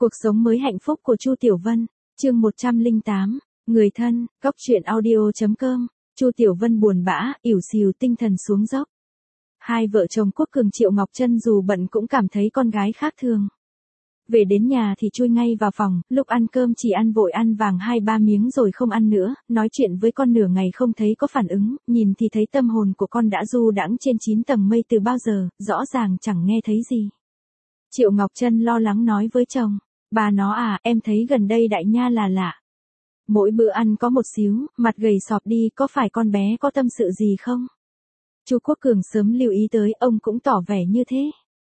Cuộc sống mới hạnh phúc của Chu Tiểu Vân, chương 108, người thân, góc truyện audio.com, Chu Tiểu Vân buồn bã, ỉu xìu tinh thần xuống dốc. Hai vợ chồng Quốc Cường Triệu Ngọc Trân dù bận cũng cảm thấy con gái khác thường. Về đến nhà thì chui ngay vào phòng, lúc ăn cơm chỉ ăn vội ăn vàng 2-3 miếng rồi không ăn nữa, nói chuyện với con nửa ngày không thấy có phản ứng, nhìn thì thấy tâm hồn của con đã du đãng trên 9 tầng mây từ bao giờ, rõ ràng chẳng nghe thấy gì. Triệu Ngọc Trân lo lắng nói với chồng, bà nó à, em thấy gần đây đại nha là lạ. Mỗi bữa ăn có một xíu, mặt gầy sọp đi, có phải con bé có tâm sự gì không? Chu Quốc Cường sớm lưu ý tới, ông cũng tỏ vẻ như thế.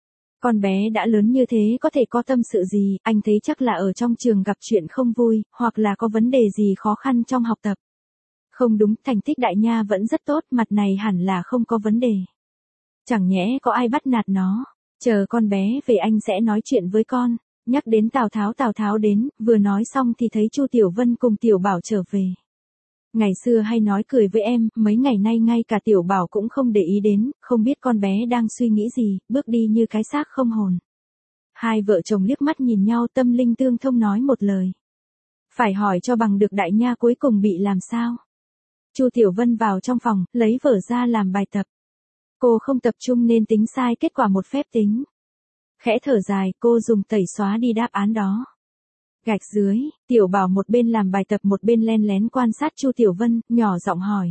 Con bé đã lớn như thế có thể có tâm sự gì, anh thấy chắc là ở trong trường gặp chuyện không vui, hoặc là có vấn đề gì khó khăn trong học tập. Không đúng, thành tích đại nha vẫn rất tốt, mặt này hẳn là không có vấn đề. Chẳng nhẽ có ai bắt nạt nó, chờ con bé về anh sẽ nói chuyện với con. Nhắc đến Tào Tháo đến, vừa nói xong thì thấy Chu Tiểu Vân cùng Tiểu Bảo trở về. Ngày xưa hay nói cười với em, mấy ngày nay ngay cả Tiểu Bảo cũng không để ý đến, không biết con bé đang suy nghĩ gì, bước đi như cái xác không hồn. Hai vợ chồng liếc mắt nhìn nhau tâm linh tương thông nói một lời. Phải hỏi cho bằng được đại nha cuối cùng bị làm sao. Chu Tiểu Vân vào trong phòng, lấy vở ra làm bài tập. Cô không tập trung nên tính sai kết quả một phép tính. Khẽ thở dài, cô dùng tẩy xóa đi đáp án đó. Gạch dưới, Tiểu Bảo một bên làm bài tập một bên len lén quan sát Chu Tiểu Vân, nhỏ giọng hỏi.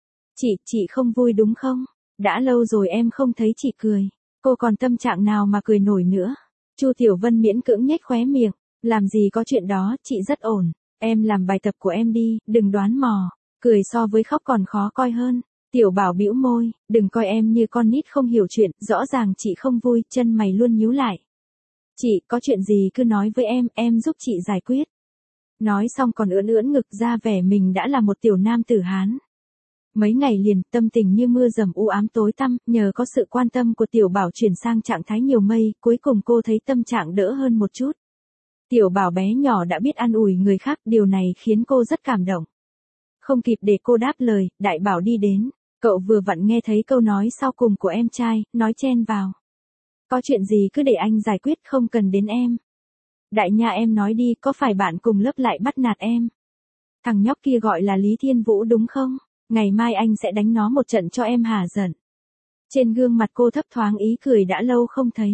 Chị không vui đúng không? Đã lâu rồi em không thấy chị cười. Cô còn tâm trạng nào mà cười nổi nữa? Chu Tiểu Vân miễn cưỡng nhếch khóe miệng. Làm gì có chuyện đó, chị rất ổn. Em làm bài tập của em đi, đừng đoán mò. Cười so với khóc còn khó coi hơn. Tiểu Bảo bĩu môi, đừng coi em như con nít không hiểu chuyện, rõ ràng chị không vui, chân mày luôn nhíu lại. Chị, có chuyện gì cứ nói với em giúp chị giải quyết. Nói xong còn ưỡn ngực ra vẻ mình đã là một tiểu nam tử Hán. Mấy ngày liền, tâm tình như mưa dầm u ám tối tăm, nhờ có sự quan tâm của Tiểu Bảo chuyển sang trạng thái nhiều mây, cuối cùng cô thấy tâm trạng đỡ hơn một chút. Tiểu Bảo bé nhỏ đã biết an ủi người khác, điều này khiến cô rất cảm động. Không kịp để cô đáp lời, Đại Bảo đi đến. Cậu vừa vặn nghe thấy câu nói sau cùng của em trai, nói chen vào. Có chuyện gì cứ để anh giải quyết, không cần đến em. Đại nha em nói đi, có phải bạn cùng lớp lại bắt nạt em? Thằng nhóc kia gọi là Lý Thiên Vũ đúng không? Ngày mai anh sẽ đánh nó một trận cho em hả giận. Trên gương mặt cô thấp thoáng ý cười đã lâu không thấy.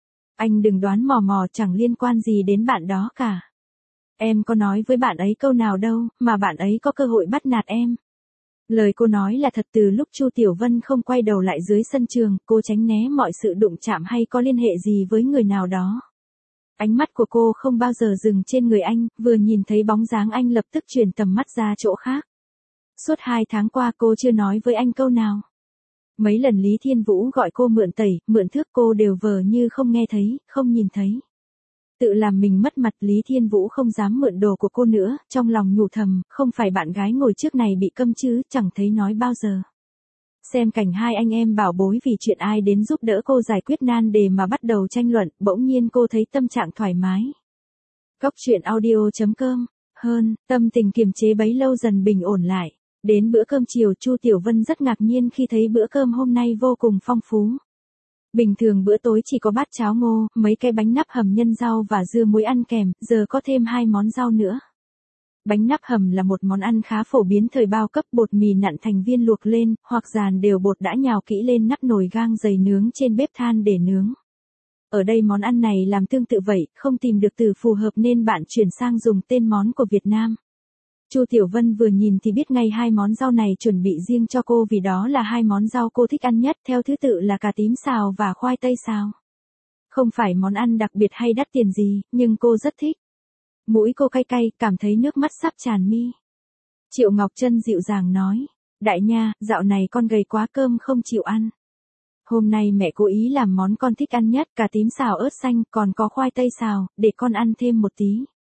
Anh đừng đoán mò chẳng liên quan gì đến bạn đó cả. Em có nói với bạn ấy câu nào đâu, mà bạn ấy có cơ hội bắt nạt em. Lời cô nói là thật. Từ lúc Chu Tiểu Vân không quay đầu lại dưới sân trường, cô tránh né mọi sự đụng chạm hay có liên hệ gì với người nào đó. Ánh mắt của cô không bao giờ dừng trên người anh, vừa nhìn thấy bóng dáng anh lập tức chuyển tầm mắt ra chỗ khác. Suốt 2 tháng qua cô chưa nói với anh câu nào. Mấy lần Lý Thiên Vũ gọi cô mượn tẩy, mượn thước cô đều vờ như không nghe thấy, không nhìn thấy. Tự làm mình mất mặt, Lý Thiên Vũ không dám mượn đồ của cô nữa, trong lòng nhủ thầm, không phải bạn gái ngồi trước này bị câm chứ, chẳng thấy nói bao giờ. Xem cảnh hai anh em bảo bối vì chuyện ai đến giúp đỡ cô giải quyết nan đề mà bắt đầu tranh luận, bỗng nhiên cô thấy tâm trạng thoải mái. Góc truyện audio.com, tâm tình kiềm chế bấy lâu dần bình ổn lại. Đến bữa cơm chiều Chu Tiểu Vân rất ngạc nhiên khi thấy bữa cơm hôm nay vô cùng phong phú. Bình thường bữa tối chỉ có bát cháo ngô, mấy cái bánh nắp hầm nhân rau và dưa muối ăn kèm, giờ có thêm 2 món rau nữa. Bánh nắp hầm là một món ăn khá phổ biến thời bao cấp, bột mì nặn thành viên luộc lên, hoặc dàn đều bột đã nhào kỹ lên nắp nồi gang dày nướng trên bếp than để nướng. Ở đây món ăn này làm tương tự vậy, không tìm được từ phù hợp nên bạn chuyển sang dùng tên món của Việt Nam. Chu Tiểu Vân vừa nhìn thì biết ngay 2 món rau này chuẩn bị riêng cho cô vì đó là 2 món rau cô thích ăn nhất, theo thứ tự là cà tím xào và khoai tây xào. Không phải món ăn đặc biệt hay đắt tiền gì, nhưng cô rất thích. Mũi cô cay cay, cảm thấy nước mắt sắp tràn mi. Triệu Ngọc Trân dịu dàng nói, đại nha, dạo này con gầy quá cơm không chịu ăn. Hôm nay mẹ cố ý làm món con thích ăn nhất, cà tím xào ớt xanh, còn có khoai tây xào, để con ăn thêm một tí.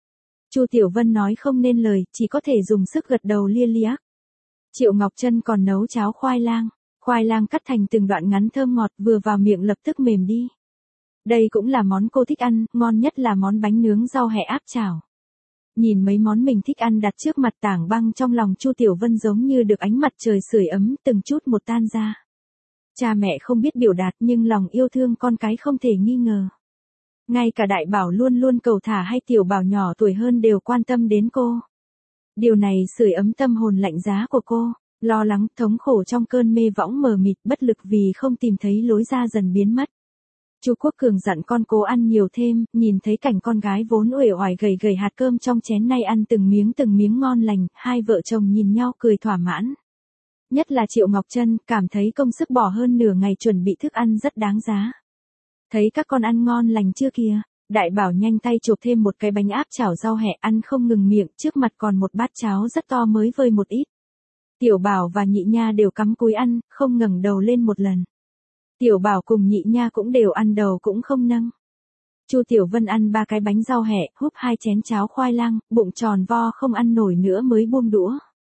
Chu Tiểu Vân nói không nên lời, chỉ có thể dùng sức gật đầu lia lịa. Triệu Ngọc Trân còn nấu cháo khoai lang cắt thành từng đoạn ngắn thơm ngọt, vừa vào miệng lập tức mềm đi. Đây cũng là món cô thích ăn, ngon nhất là món bánh nướng rau hẹ áp chảo. Nhìn mấy món mình thích ăn đặt trước mặt tảng băng trong lòng Chu Tiểu Vân giống như được ánh mặt trời sưởi ấm từng chút một tan ra. Cha mẹ không biết biểu đạt nhưng lòng yêu thương con cái không thể nghi ngờ. Ngay cả đại bảo luôn luôn cầu thả hay tiểu bảo nhỏ tuổi hơn đều quan tâm đến cô. Điều này sưởi ấm tâm hồn lạnh giá của cô, lo lắng, thống khổ trong cơn mê võng mờ mịt, bất lực vì không tìm thấy lối ra dần biến mất. Chu Quốc Cường dặn con cố ăn nhiều thêm, nhìn thấy cảnh con gái vốn uể oải gầy gầy hạt cơm trong chén nay ăn từng miếng ngon lành, hai vợ chồng nhìn nhau cười thỏa mãn. Nhất là Triệu Ngọc Trân, cảm thấy công sức bỏ hơn nửa ngày chuẩn bị thức ăn rất đáng giá. Thấy các con ăn ngon lành chưa kìa, đại bảo nhanh tay chộp thêm một cái bánh áp chảo rau hẹ ăn không ngừng miệng, trước mặt còn một bát cháo rất to mới vơi một ít. Tiểu bảo và nhị nha đều cắm cúi ăn, không ngẩng đầu lên một lần. Tiểu bảo cùng nhị nha cũng đều ăn đầu cũng không nâng. Chu Tiểu Vân ăn 3 cái bánh rau hẹ, húp 2 chén cháo khoai lang, bụng tròn vo không ăn nổi nữa mới buông đũa.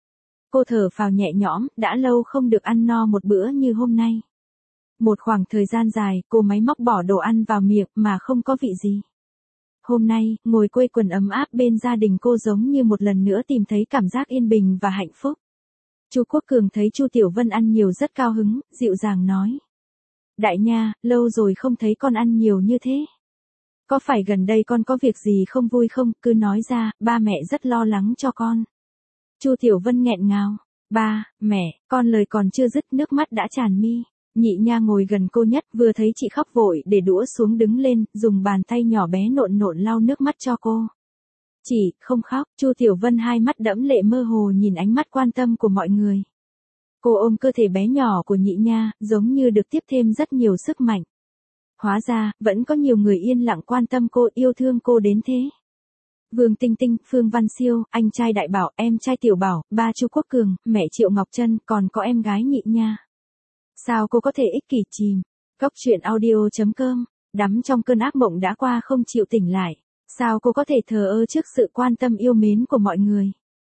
Cô thở phào nhẹ nhõm, đã lâu không được ăn no một bữa như hôm nay. Một khoảng thời gian dài, cô máy móc bỏ đồ ăn vào miệng mà không có vị gì. Hôm nay, ngồi quây quần ấm áp bên gia đình cô giống như một lần nữa tìm thấy cảm giác yên bình và hạnh phúc. Chu Quốc Cường thấy Chu Tiểu Vân ăn nhiều rất cao hứng, dịu dàng nói. Đại nha, lâu rồi không thấy con ăn nhiều như thế. Có phải gần đây con có việc gì không vui không, cứ nói ra, ba mẹ rất lo lắng cho con. Chu Tiểu Vân nghẹn ngào. Ba, mẹ, con lời còn chưa dứt nước mắt đã tràn mi. Nhị nha ngồi gần cô nhất vừa thấy chị khóc vội để đũa xuống đứng lên, dùng bàn tay nhỏ bé nộn nộn lau nước mắt cho cô. Chị, không khóc, Chu Tiểu Vân hai mắt đẫm lệ mơ hồ nhìn ánh mắt quan tâm của mọi người. Cô ôm cơ thể bé nhỏ của nhị nha, giống như được tiếp thêm rất nhiều sức mạnh. Hóa ra, vẫn có nhiều người yên lặng quan tâm cô, yêu thương cô đến thế. Vương Tinh Tinh, Phương Văn Siêu, anh trai Đại Bảo, em trai Tiểu Bảo, ba Chu Quốc Cường, mẹ Triệu Ngọc Trân, còn có em gái nhị nha. Sao cô có thể ích kỷ chìm? Góc truyện audio.com, đắm trong cơn ác mộng đã qua không chịu tỉnh lại. Sao cô có thể thờ ơ trước sự quan tâm yêu mến của mọi người?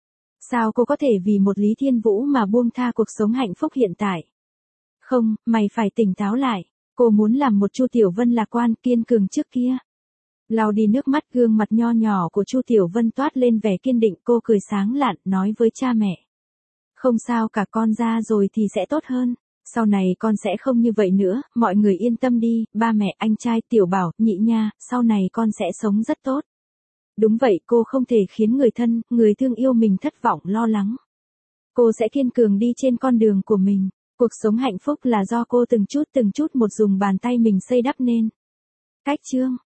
Sao cô có thể vì một Lý Thiên Vũ mà buông tha cuộc sống hạnh phúc hiện tại? Không, mày phải tỉnh táo lại. Cô muốn làm một Chu Tiểu Vân lạc quan kiên cường trước kia. Lau đi nước mắt, gương mặt nho nhỏ của Chu Tiểu Vân toát lên vẻ kiên định, cô cười sáng lạn, nói với cha mẹ. Không sao cả, con ra rồi thì sẽ tốt hơn. Sau này con sẽ không như vậy nữa, mọi người yên tâm đi, ba mẹ, anh trai, Tiểu Bảo, nhị nha, sau này con sẽ sống rất tốt. Đúng vậy, cô không thể khiến người thân, người thương yêu mình thất vọng lo lắng. Cô sẽ kiên cường đi trên con đường của mình. Cuộc sống hạnh phúc là do cô từng chút một dùng bàn tay mình xây đắp nên. Cách chương